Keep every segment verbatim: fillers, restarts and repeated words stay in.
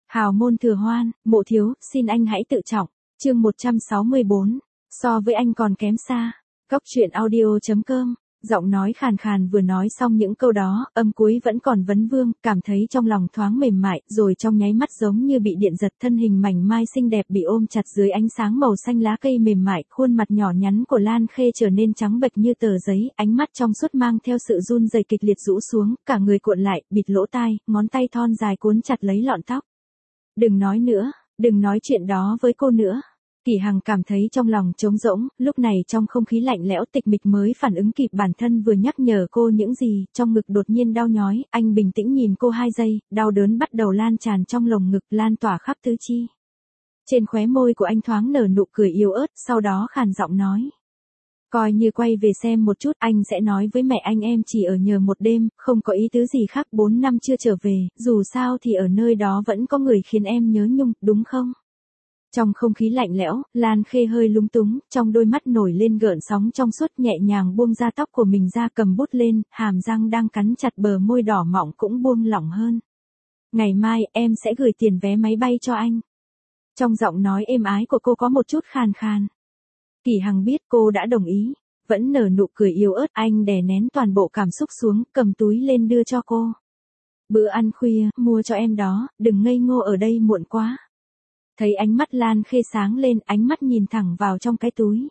Hào môn thừa hoan, mộ thiếu, xin anh hãy tự trọng. Chương một trăm sáu mươi bốn. So với anh còn kém xa. Góc truyện audio.com. Giọng nói khàn khàn vừa nói xong những câu đó, âm cuối vẫn còn vấn vương, cảm thấy trong lòng thoáng mềm mại, rồi trong nháy mắt giống như bị điện giật, thân hình mảnh mai xinh đẹp bị ôm chặt dưới ánh sáng màu xanh lá cây mềm mại, khuôn mặt nhỏ nhắn của Lan Khê trở nên trắng bệch như tờ giấy, ánh mắt trong suốt mang theo sự run rẩy kịch liệt rũ xuống, cả người cuộn lại, bịt lỗ tai, ngón tay thon dài cuốn chặt lấy lọn tóc. Đừng nói nữa, đừng nói chuyện đó với cô nữa. Kỳ Hằng cảm thấy trong lòng trống rỗng, lúc này trong không khí lạnh lẽo tịch mịch mới phản ứng kịp bản thân vừa nhắc nhở cô những gì, trong ngực đột nhiên đau nhói, anh bình tĩnh nhìn cô hai giây, đau đớn bắt đầu lan tràn trong lồng ngực, lan tỏa khắp tứ chi. Trên khóe môi của anh thoáng nở nụ cười yếu ớt, sau đó khàn giọng nói. Coi như quay về xem một chút, anh sẽ nói với mẹ anh em chỉ ở nhờ một đêm, không có ý tứ gì khác, bốn năm chưa trở về, dù sao thì ở nơi đó vẫn có người khiến em nhớ nhung, đúng không? Trong không khí lạnh lẽo, Lan Khê hơi lúng túng, trong đôi mắt nổi lên gợn sóng trong suốt, nhẹ nhàng buông ra tóc của mình ra, cầm bút lên, hàm răng đang cắn chặt bờ môi đỏ mọng cũng buông lỏng hơn. Ngày mai, em sẽ gửi tiền vé máy bay cho anh. Trong giọng nói êm ái của cô có một chút khàn khàn. Kỳ Hằng biết cô đã đồng ý, vẫn nở nụ cười yếu ớt, anh đè nén toàn bộ cảm xúc xuống, cầm túi lên đưa cho cô. Bữa ăn khuya, mua cho em đó, đừng ngây ngô ở đây muộn quá. Thấy ánh mắt Lan Khê sáng lên, ánh mắt nhìn thẳng vào trong cái túi.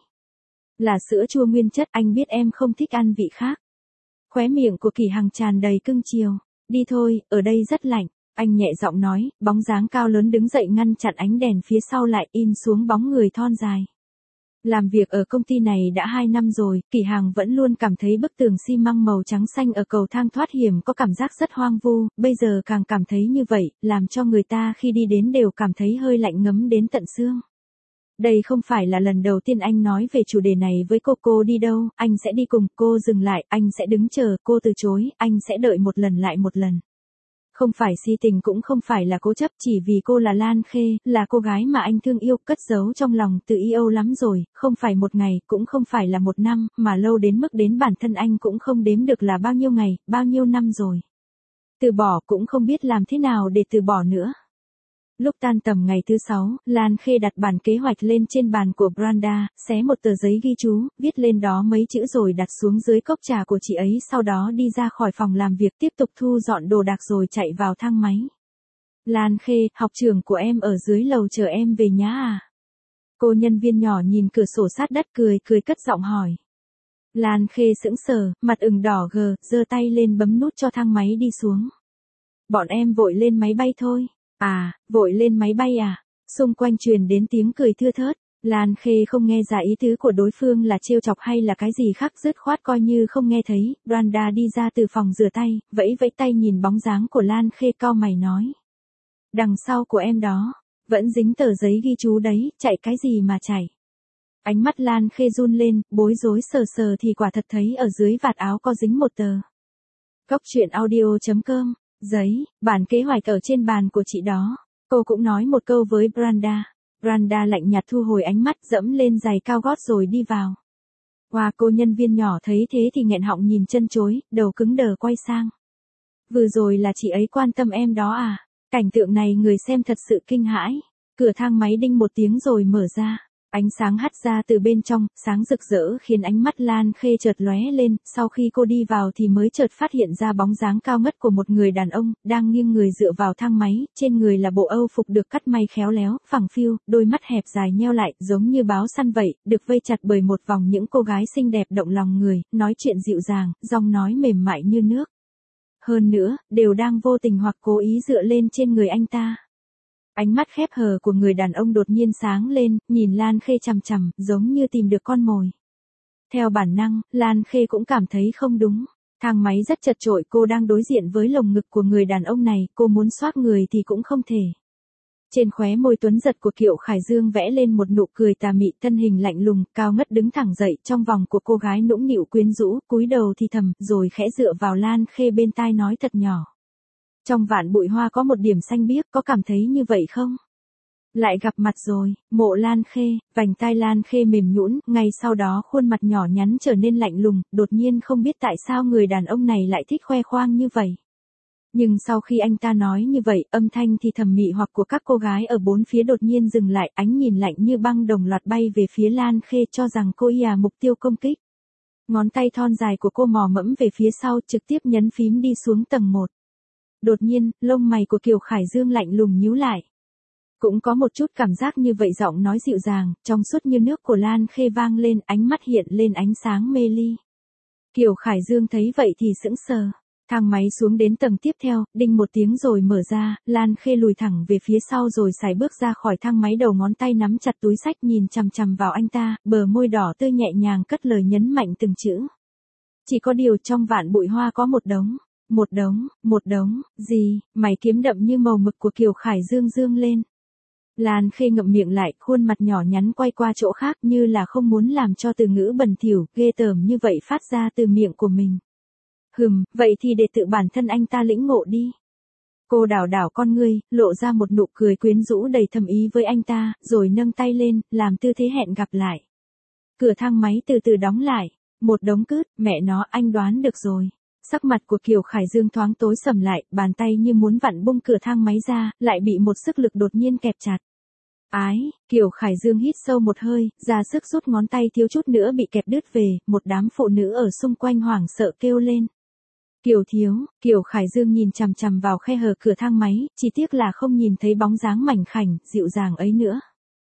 Là sữa chua nguyên chất, anh biết em không thích ăn vị khác. Khóe miệng của Kỳ Hằng tràn đầy cưng chiều. Đi thôi, ở đây rất lạnh. Anh nhẹ giọng nói, bóng dáng cao lớn đứng dậy ngăn chặn ánh đèn phía sau lại in xuống bóng người thon dài. Làm việc ở công ty này đã hai năm rồi, Kỳ Hằng vẫn luôn cảm thấy bức tường xi măng màu trắng xanh ở cầu thang thoát hiểm có cảm giác rất hoang vu, bây giờ càng cảm thấy như vậy, làm cho người ta khi đi đến đều cảm thấy hơi lạnh ngấm đến tận xương. Đây không phải là lần đầu tiên anh nói về chủ đề này với cô. Cô đi đâu, anh sẽ đi cùng, cô dừng lại, anh sẽ đứng chờ, cô từ chối, anh sẽ đợi một lần lại một lần. Không phải si tình cũng không phải là cố chấp, chỉ vì cô là Lan Khê, là cô gái mà anh thương yêu, cất giấu trong lòng từ yêu lắm rồi, không phải một ngày, cũng không phải là một năm, mà lâu đến mức đến bản thân anh cũng không đếm được là bao nhiêu ngày, bao nhiêu năm rồi. Từ bỏ cũng không biết làm thế nào để từ bỏ nữa. Lúc tan tầm ngày thứ sáu, Lan Khê đặt bản kế hoạch lên trên bàn của Branda, xé một tờ giấy ghi chú, viết lên đó mấy chữ rồi đặt xuống dưới cốc trà của chị ấy, sau đó đi ra khỏi phòng làm việc, tiếp tục thu dọn đồ đạc rồi chạy vào thang máy. Lan Khê, học trưởng của em ở dưới lầu chờ em về nhá à? Cô nhân viên nhỏ nhìn cửa sổ sát đất cười cười cất giọng hỏi. Lan Khê sững sờ, mặt ửng đỏ gờ, giơ tay lên bấm nút cho thang máy đi xuống. Bọn em vội lên máy bay thôi. À, vội lên máy bay à? Xung quanh truyền đến tiếng cười thưa thớt. Lan Khê không nghe ra ý tứ của đối phương là trêu chọc hay là cái gì khác, dứt khoát coi như không nghe thấy. Branda đi ra từ phòng rửa tay, vẫy vẫy tay nhìn bóng dáng của Lan Khê, cau mày nói. Đằng sau của em đó, vẫn dính tờ giấy ghi chú đấy, chạy cái gì mà chạy? Ánh mắt Lan Khê run lên, bối rối sờ sờ thì quả thật thấy ở dưới vạt áo có dính một tờ. Góc truyện audio.com. Giấy, bản kế hoạch ở trên bàn của chị đó. Cô cũng nói một câu với Branda. Branda lạnh nhạt thu hồi ánh mắt, dẫm lên giày cao gót rồi đi vào. Wow, cô nhân viên nhỏ thấy thế thì nghẹn họng nhìn chân chối, đầu cứng đờ quay sang. Vừa rồi là chị ấy quan tâm em đó à? Cảnh tượng này người xem thật sự kinh hãi. Cửa thang máy đinh một tiếng rồi mở ra. Ánh sáng hắt ra từ bên trong, sáng rực rỡ khiến ánh mắt Lan Khê chợt lóe lên, sau khi cô đi vào thì mới chợt phát hiện ra bóng dáng cao ngất của một người đàn ông, đang nghiêng người dựa vào thang máy, trên người là bộ âu phục được cắt may khéo léo, phẳng phiu, đôi mắt hẹp dài nheo lại, giống như báo săn vậy, được vây chặt bởi một vòng những cô gái xinh đẹp động lòng người, nói chuyện dịu dàng, giọng nói mềm mại như nước. Hơn nữa, đều đang vô tình hoặc cố ý dựa lên trên người anh ta. Ánh mắt khép hờ của người đàn ông đột nhiên sáng lên, nhìn Lan Khê chằm chằm, giống như tìm được con mồi. Theo bản năng, Lan Khê cũng cảm thấy không đúng. Thang máy rất chật chội, cô đang đối diện với lồng ngực của người đàn ông này, cô muốn xoác người thì cũng không thể. Trên khóe môi tuấn giật của Kiệu Khải Dương vẽ lên một nụ cười tà mị, thân hình lạnh lùng, cao ngất đứng thẳng dậy, trong vòng của cô gái nũng nịu quyến rũ, cúi đầu thì thầm, rồi khẽ dựa vào Lan Khê bên tai nói thật nhỏ. Trong vạn bụi hoa có một điểm xanh biếc, có cảm thấy như vậy không? Lại gặp mặt rồi, Mộ Lan Khê, vành tai Lan Khê mềm nhũn, ngay sau đó khuôn mặt nhỏ nhắn trở nên lạnh lùng, đột nhiên không biết tại sao người đàn ông này lại thích khoe khoang như vậy. Nhưng sau khi anh ta nói như vậy, âm thanh thì thầm mị hoặc của các cô gái ở bốn phía đột nhiên dừng lại, ánh nhìn lạnh như băng đồng loạt bay về phía Lan Khê cho rằng cô y à mục tiêu công kích. Ngón tay thon dài của cô mò mẫm về phía sau trực tiếp nhấn phím đi xuống tầng một. Đột nhiên, lông mày của Kiều Khải Dương lạnh lùng nhíu lại. Cũng có một chút cảm giác như vậy, giọng nói dịu dàng, trong suốt như nước của Lan Khê vang lên, ánh mắt hiện lên ánh sáng mê ly. Kiều Khải Dương thấy vậy thì sững sờ. Thang máy xuống đến tầng tiếp theo, đinh một tiếng rồi mở ra, Lan Khê lùi thẳng về phía sau rồi sải bước ra khỏi thang máy, đầu ngón tay nắm chặt túi xách nhìn chằm chằm vào anh ta, bờ môi đỏ tươi nhẹ nhàng cất lời nhấn mạnh từng chữ. Chỉ có điều trong vạn bụi hoa có một đống, một đống, một đống, gì, mày kiếm đậm như màu mực của Kiều Khải Dương dương lên. Lan Khê ngậm miệng lại, khuôn mặt nhỏ nhắn quay qua chỗ khác như là không muốn làm cho từ ngữ bẩn thỉu, ghê tởm như vậy phát ra từ miệng của mình. Hừm, vậy thì để tự bản thân anh ta lĩnh ngộ đi. Cô đảo đảo con ngươi, lộ ra một nụ cười quyến rũ đầy thầm ý với anh ta, rồi nâng tay lên, làm tư thế hẹn gặp lại. Cửa thang máy từ từ đóng lại. Một đống cứt, mẹ nó, anh đoán được rồi. Sắc mặt của Kiều Khải Dương thoáng tối sầm lại, bàn tay như muốn vặn bung cửa thang máy ra, lại bị một sức lực đột nhiên kẹp chặt. Ái, Kiều Khải Dương hít sâu một hơi, ra sức rút ngón tay thiếu chút nữa bị kẹp đứt về, một đám phụ nữ ở xung quanh hoảng sợ kêu lên. Kiều thiếu, Kiều Khải Dương nhìn chằm chằm vào khe hở cửa thang máy, chỉ tiếc là không nhìn thấy bóng dáng mảnh khảnh, dịu dàng ấy nữa.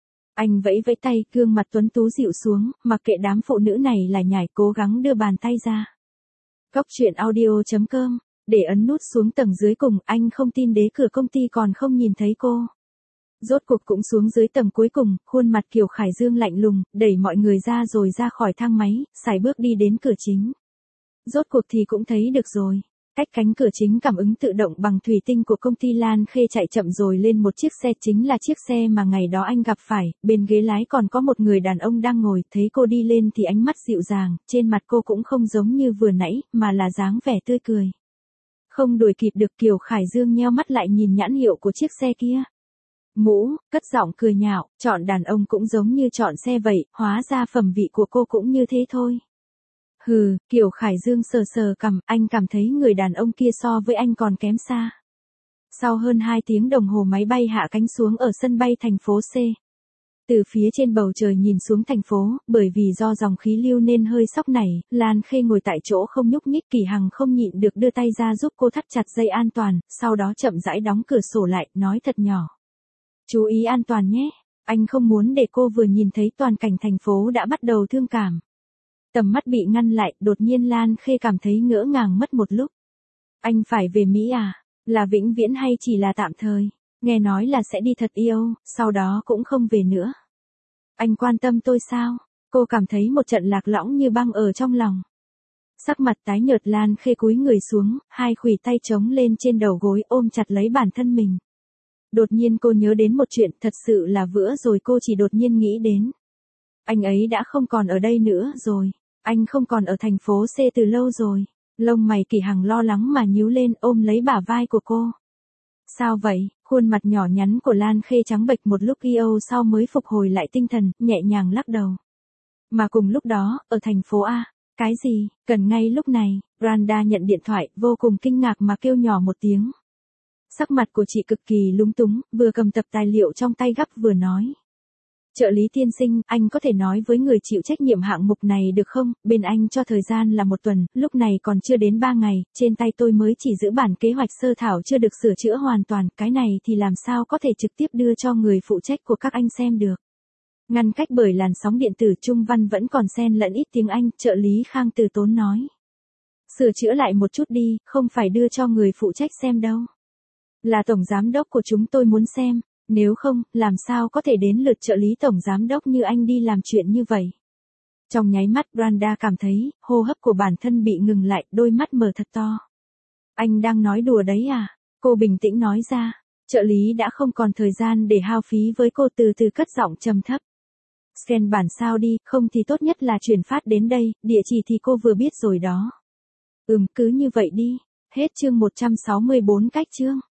Anh vẫy vẫy tay, gương mặt tuấn tú dịu xuống, mặc kệ đám phụ nữ này là nhảy, cố gắng đưa bàn tay ra. Góc truyện audio chấm com, để ấn nút xuống tầng dưới cùng, anh không tin đế cửa công ty còn không nhìn thấy cô. Rốt cuộc cũng xuống dưới tầng cuối cùng, khuôn mặt Kiều Khải Dương lạnh lùng, đẩy mọi người ra rồi ra khỏi thang máy, sải bước đi đến cửa chính. Rốt cuộc thì cũng thấy được rồi. Cách cánh cửa chính cảm ứng tự động bằng thủy tinh của công ty, Lan Khê chạy chậm rồi lên một chiếc xe, chính là chiếc xe mà ngày đó anh gặp phải, bên ghế lái còn có một người đàn ông đang ngồi, thấy cô đi lên thì ánh mắt dịu dàng, trên mặt cô cũng không giống như vừa nãy, mà là dáng vẻ tươi cười. Không đuổi kịp được, Kiều Khải Dương nheo mắt lại nhìn nhãn hiệu của chiếc xe kia. Mũ, cất giọng cười nhạo, chọn đàn ông cũng giống như chọn xe vậy, hóa ra phẩm vị của cô cũng như thế thôi. Hừ, Kiều Khải Dương sờ sờ cằm, anh cảm thấy người đàn ông kia so với anh còn kém xa. Sau hơn hai tiếng đồng hồ máy bay hạ cánh xuống ở sân bay thành phố C. Từ phía trên bầu trời nhìn xuống thành phố, bởi vì do dòng khí lưu nên hơi sóc nảy, Lan Khê ngồi tại chỗ không nhúc nhích, Kỳ Hằng không nhịn được đưa tay ra giúp cô thắt chặt dây an toàn, sau đó chậm rãi đóng cửa sổ lại, nói thật nhỏ. Chú ý an toàn nhé, anh không muốn để cô vừa nhìn thấy toàn cảnh thành phố đã bắt đầu thương cảm. Tầm mắt bị ngăn lại, đột nhiên Lan Khê cảm thấy ngỡ ngàng mất một lúc. Anh phải về Mỹ à? Là vĩnh viễn hay chỉ là tạm thời? Nghe nói là sẽ đi thật yêu, sau đó cũng không về nữa. Anh quan tâm tôi sao? Cô cảm thấy một trận lạc lõng như băng ở trong lòng. Sắc mặt tái nhợt, Lan Khê cúi người xuống, hai khuỷu tay chống lên trên đầu gối ôm chặt lấy bản thân mình. Đột nhiên cô nhớ đến một chuyện, thật sự là vừa rồi cô chỉ đột nhiên nghĩ đến. Anh ấy đã không còn ở đây nữa rồi. Anh không còn ở thành phố C từ lâu rồi. Lông mày Kỳ Hằng lo lắng mà nhíu lên, ôm lấy bả vai của cô. Sao vậy? Khuôn mặt nhỏ nhắn của Lan Khê trắng bệch một lúc yêu sau mới phục hồi lại tinh thần, nhẹ nhàng lắc đầu. Mà cùng lúc đó, ở thành phố A, cái gì, cần ngay lúc này, Branda nhận điện thoại, vô cùng kinh ngạc mà kêu nhỏ một tiếng. Sắc mặt của chị cực kỳ lúng túng, vừa cầm tập tài liệu trong tay gấp vừa nói. Trợ lý tiên sinh, anh có thể nói với người chịu trách nhiệm hạng mục này được không? Bên anh cho thời gian là một tuần, lúc này còn chưa đến ba ngày, trên tay tôi mới chỉ giữ bản kế hoạch sơ thảo chưa được sửa chữa hoàn toàn, cái này thì làm sao có thể trực tiếp đưa cho người phụ trách của các anh xem được. Ngăn cách bởi làn sóng điện tử trung văn vẫn còn xen lẫn ít tiếng Anh, trợ lý Khang từ tốn nói. Sửa chữa lại một chút đi, không phải đưa cho người phụ trách xem đâu. Là tổng giám đốc của chúng tôi muốn xem. Nếu không, làm sao có thể đến lượt trợ lý tổng giám đốc như anh đi làm chuyện như vậy. Trong nháy mắt Branda cảm thấy, hô hấp của bản thân bị ngừng lại, đôi mắt mở thật to. Anh đang nói đùa đấy à? Cô bình tĩnh nói ra. Trợ lý đã không còn thời gian để hao phí với cô, từ từ cất giọng trầm thấp. Scan bản sao đi, không thì tốt nhất là chuyển phát đến đây, địa chỉ thì cô vừa biết rồi đó. Ừm, cứ như vậy đi. Hết chương một trăm sáu mươi bốn cách chương.